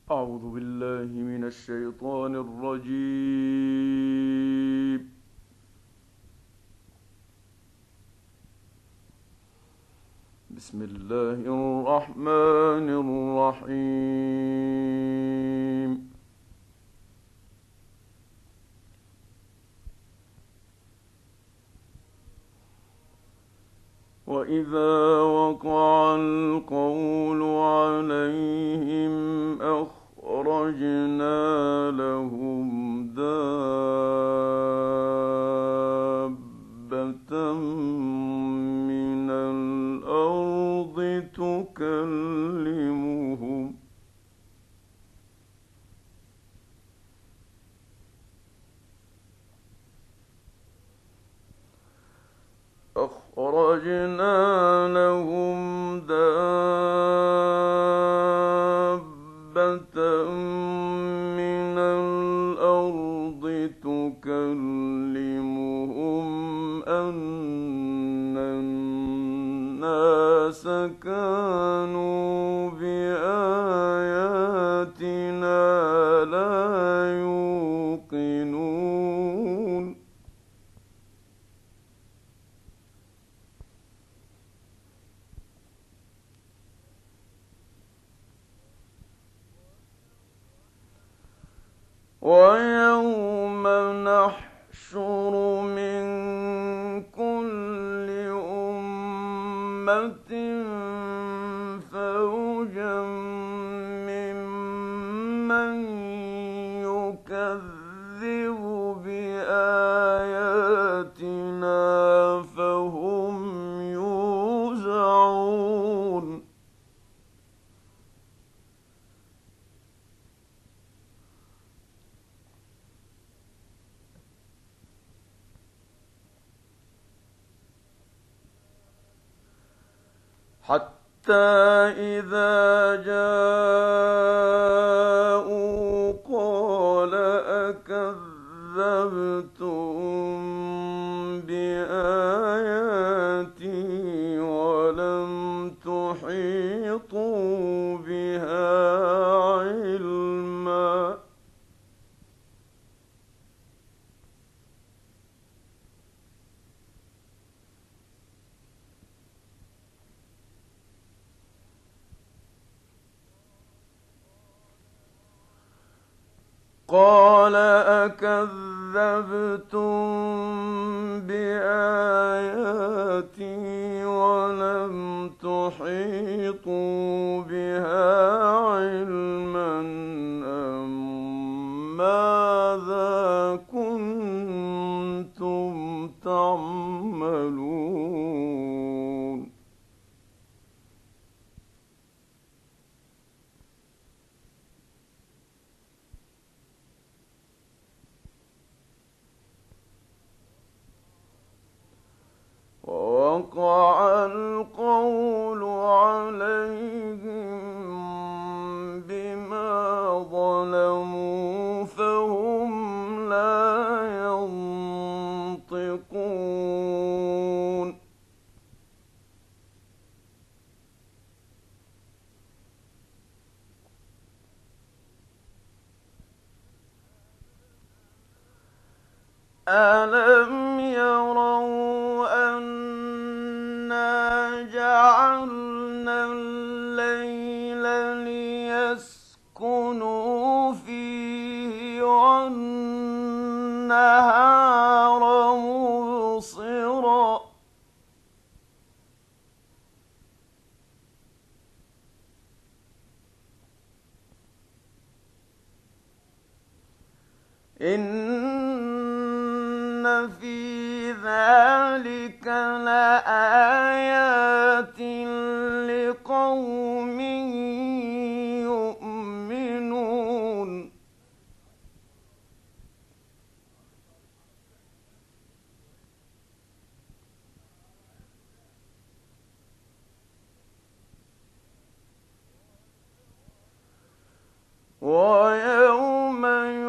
أعوذ بالله من الشيطان الرجيم. بسم الله الرحمن الرحيم. وإذا وقع القول عليهم أخرجنا لهم دابة من الأرض تكلمهم أن الناس كانوا بآياتنا لا يوقنون. ويوم نحشر من كل أمة فوجا ممن يكذب بآياتنا فهم يوزعون. حتى إذا جاءوا قال أكذبتم بآياتي ولم تحيطوا بها علما. قال أكذبتم بآياتي ولم تحيطوا بها علما أم ماذا كنتم تعملون؟ ووقع القول عليهم بما ظلموا فهم لا ينطقون. ألم يروا أنا جعلنا الليل ليسكنوا فيه والنهار مبصرا إن في ذلك لآيات لقوم يؤمنون. ويوم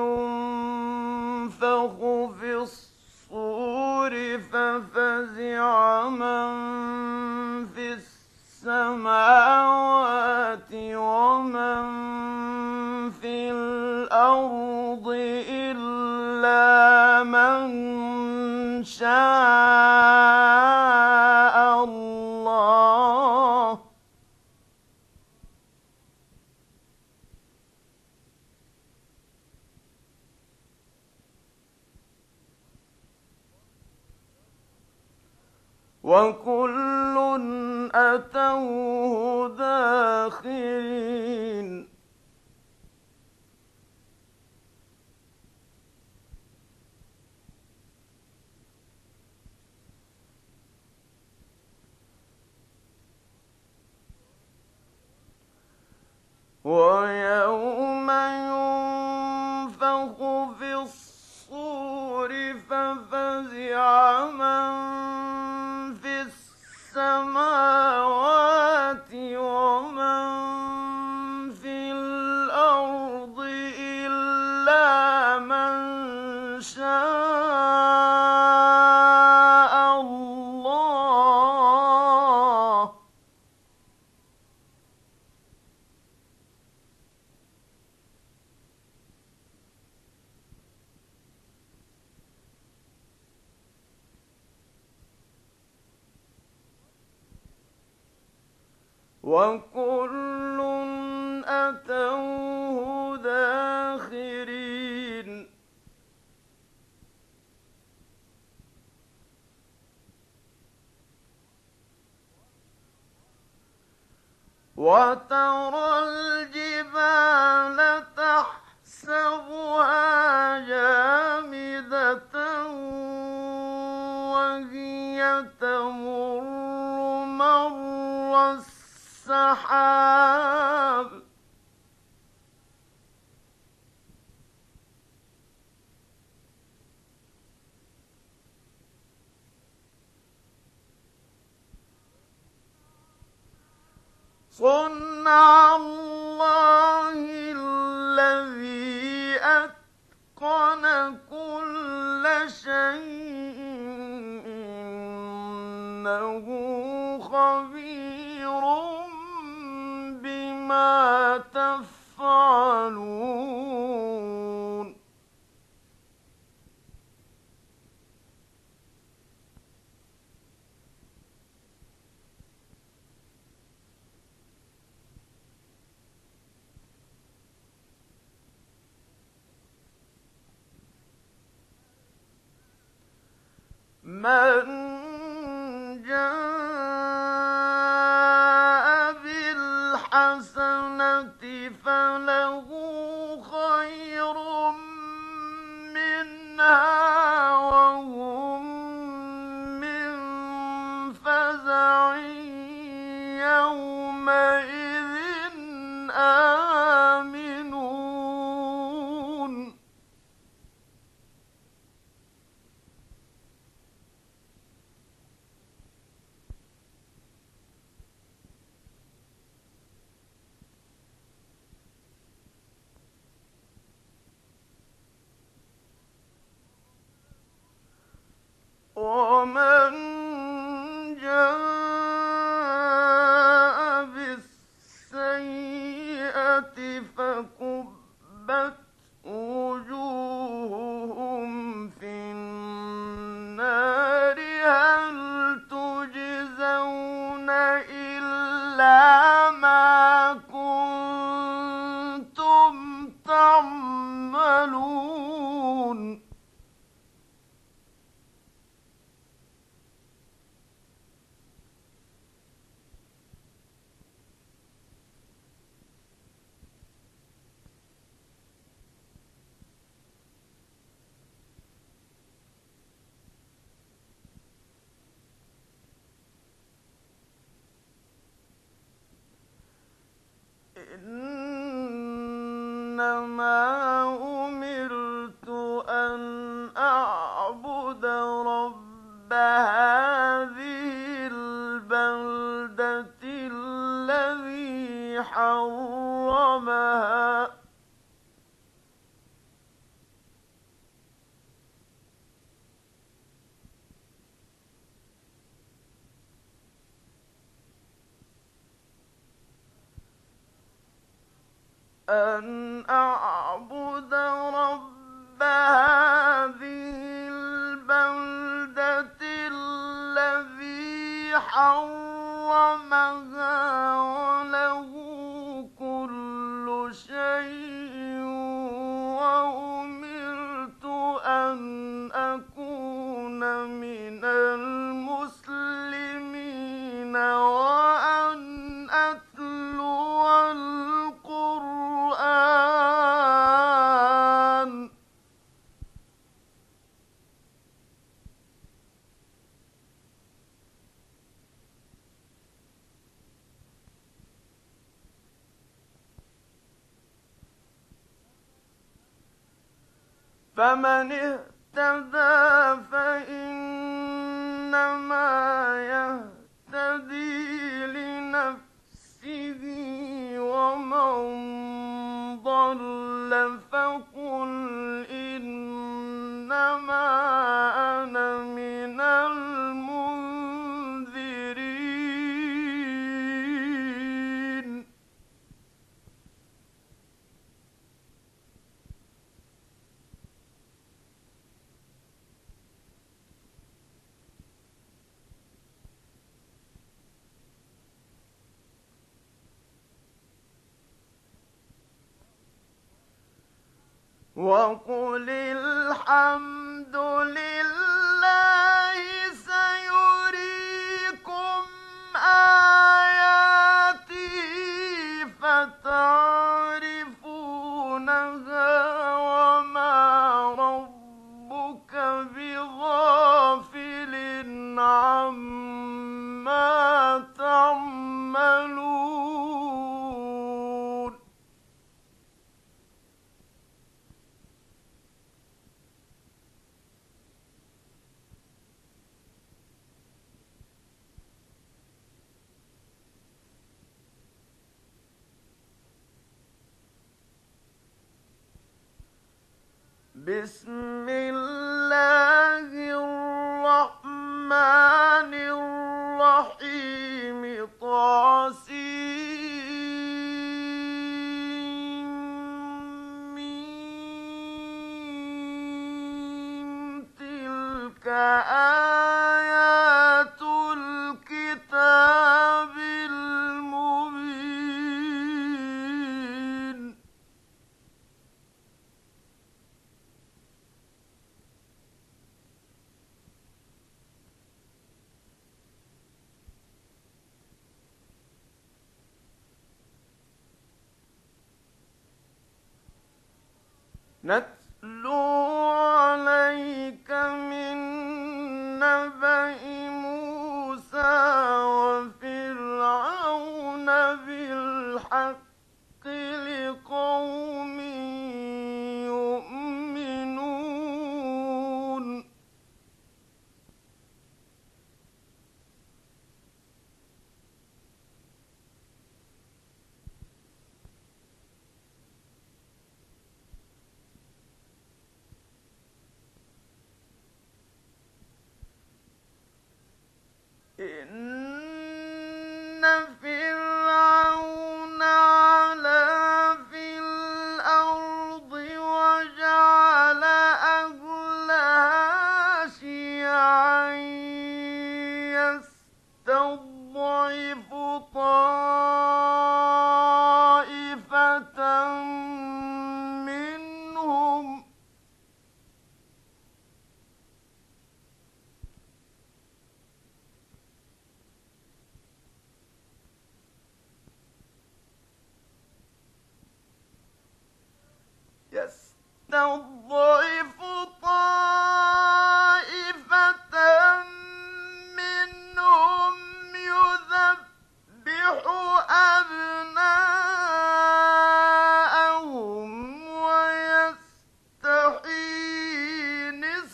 ينفخ في الصور ففزع من في السماوات ومن من شاء الله. وكل أتوه داخرين. ويوم ينفخ في الصور ففزع من في السماوات ومن في الأرض إلا من شاء الله. وكل أتوه داخرين. وترى الجبال تحسبها جامدة وهي تمر مر السحاب. صنع الله الذي أتقن كل شيء إنه خبير بما تفعلون. من جاء بالحسنة فله خير منها وهم من فزع يومئذ آمنون. ومن جاء بالسيئة فكبت وجوههم في النار هل تجزون إلا ما كنتم تعملون. إنما أمرت أن أعبد رب هذه البلدة الذي حرمها أن أعبد رب هذه فمن اهتدى فإنما يهتدي لنفسه ومن ضل فقل إنما أنا من المنذرين وقل الحمد لله سيريكم آياته فتعرفونها وما ربك بغافل عما تعملون بسم الله الرحمن الرحيم طاسيم تلك آيات الكتاب المبين نتلو عليك من نبأ موسى وفرعون بالحق لقوم يؤمنون إن فرعون علا في الأرض وجعل أهلها شيعا يستضعف طائفة منهم يستضعف طائفة منهم يذبح أبناءهم ويستحيي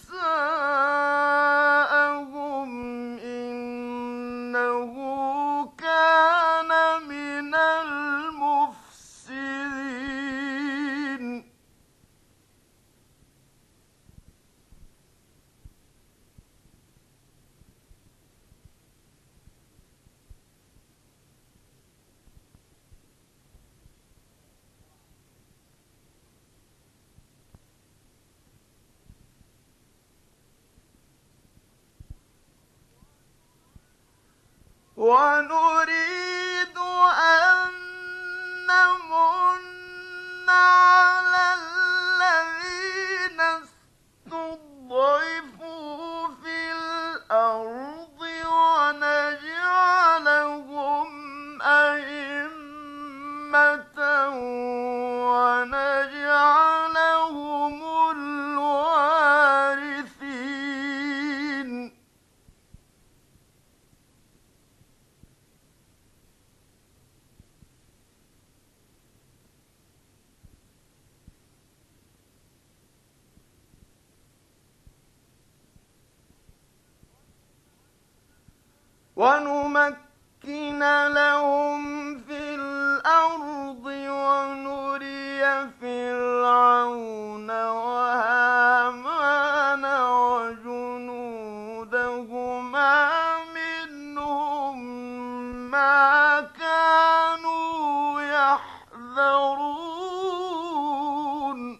نساءهم إنه كان من المفسدين ونريد أن نمن على الذين استضعفوا في الأرض ونجعلهم أئمة ونجعلهم الوارثين ونمكن لهم في الأرض ونري فرعون وهامان وجنودهما منهم ما كانوا يحذرون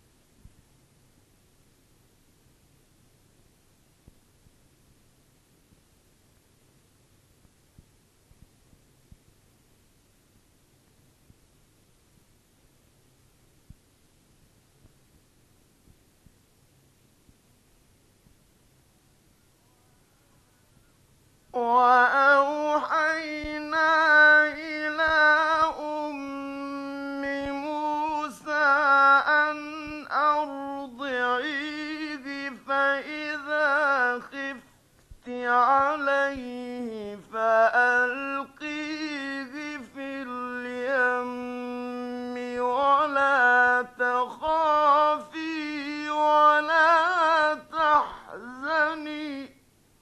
وأوحينا إلى أم موسى أن أرضعيه فإذا خفت عليه فألقيه في اليم ولا تخافي ولا تحزني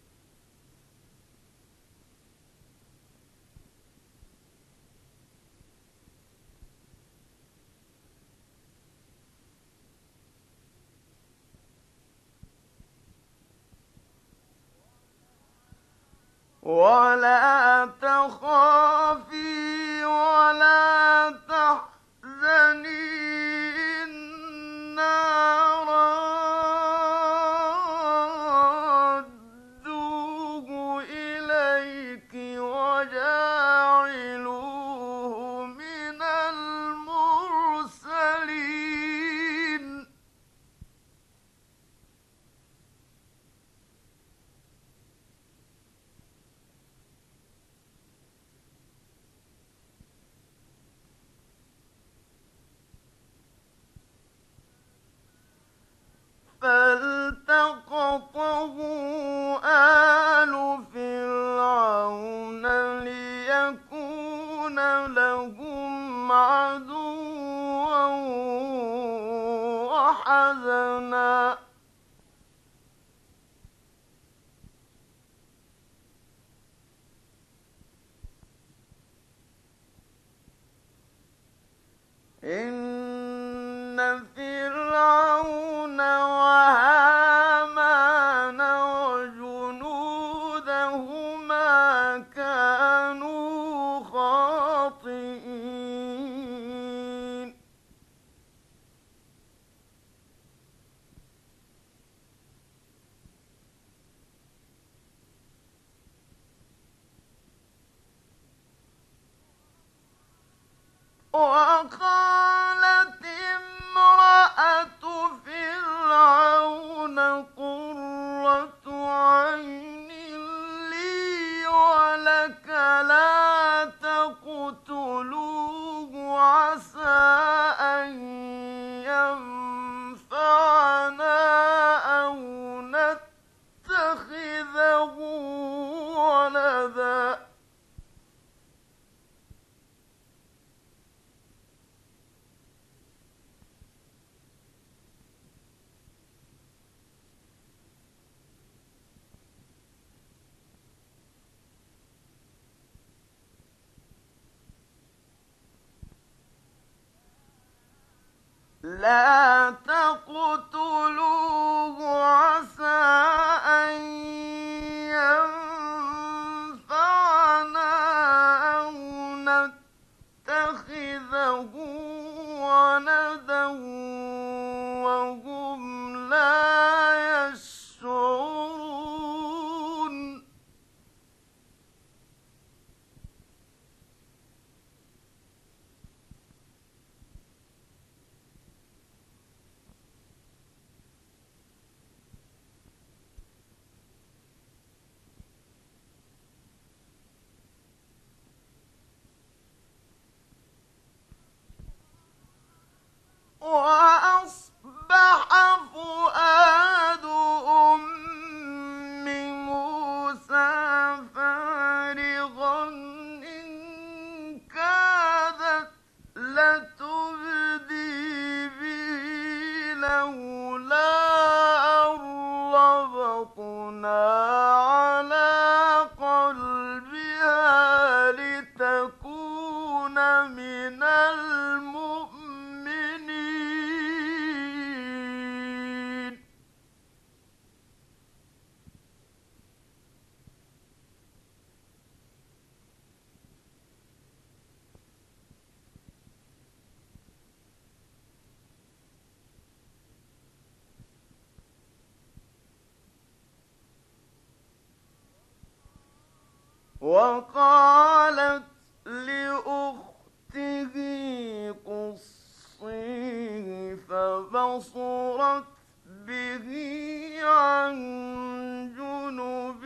ولا تحزني إنا رادوه إليك وجاعلوه من المرسلين فالتقطه آل فرعون ليكون لهم عدوا وحزنا إن فرعون وهامان وجنودهما كانوا خاطئين وقالت امرأة فرعون قرة عين لي ولك لا تقتلوه عسى أن ينفعنا أو نتخذه ولدا لا تقتلوه عسى أن ينفعنا أو نتخذه ولدا وهم لا يشعرون من المؤمنين وقالت لأخته قصيه فبصرت به عن جنب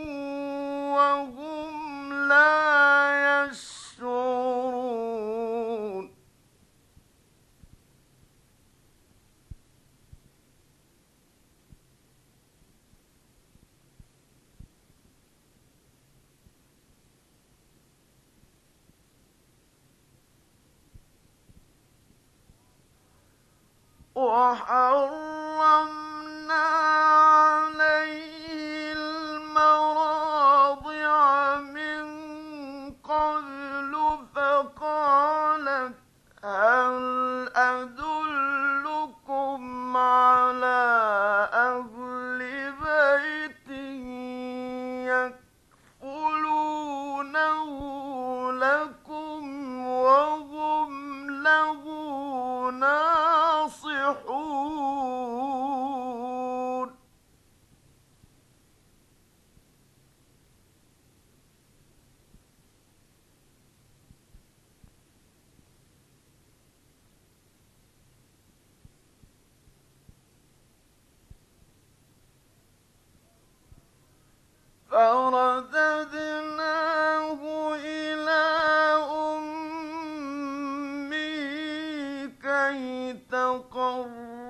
وهم لا يشعرون وحرمنا عليه المراضع من قبل فقالت هل أدلكم على أهل بيت يكفلونه لكم وهم له ناصحون فرددناه إلى أمه كي تقر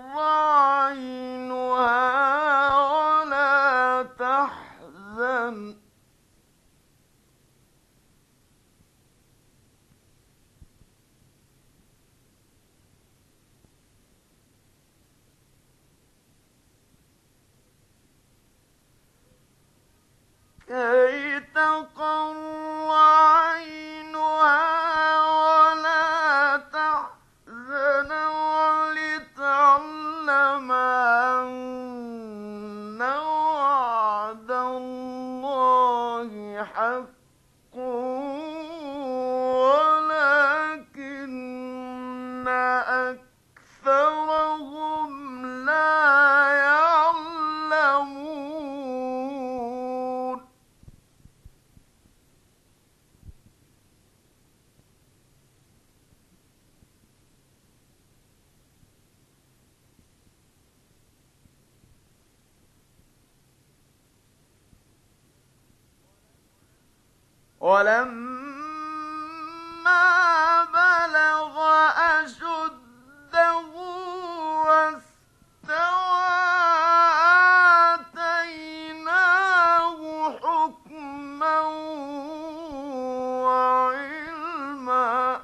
عينها ولا تحزن ولتعلم أن وعد الله حق ولكن أكثرهم لا يعلمون ولما بلغ أشده واستوى آتيناه حكما وعلما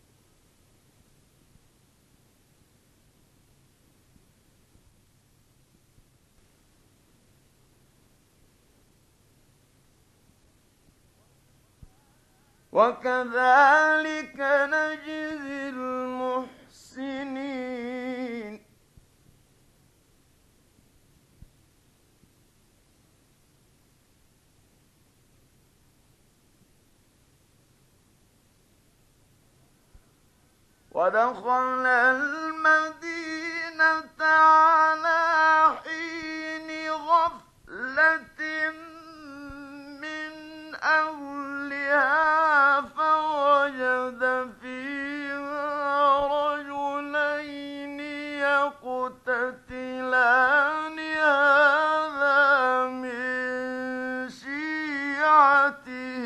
وكذلك نجزي المحسنين ودخل المدينة على حين غفلة من أهلها فوجد فيها رجلين يقتتلان هذا من شيعته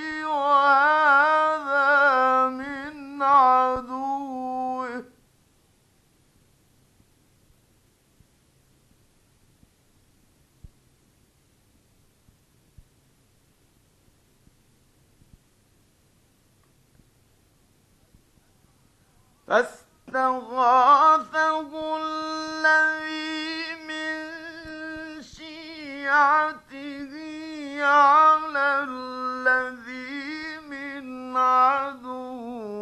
وهذا من عدوه فاستغاثه الذي من شيعته على الذي من عدوه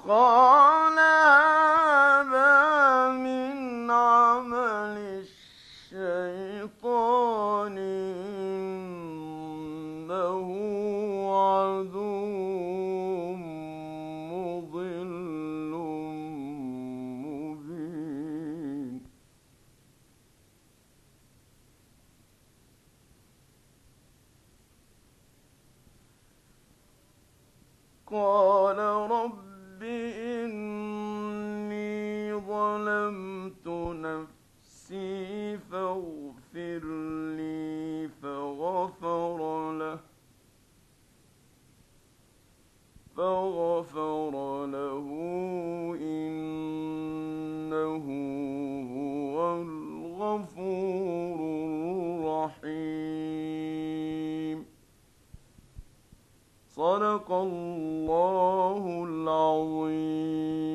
قال هذا من عمل الشيطان إنه عدو مضل مبين. قال رب إني ظلمت نفسي فاغفر لي فغفر له إنه هو الغفور الرحيم. صدق الله العظيم.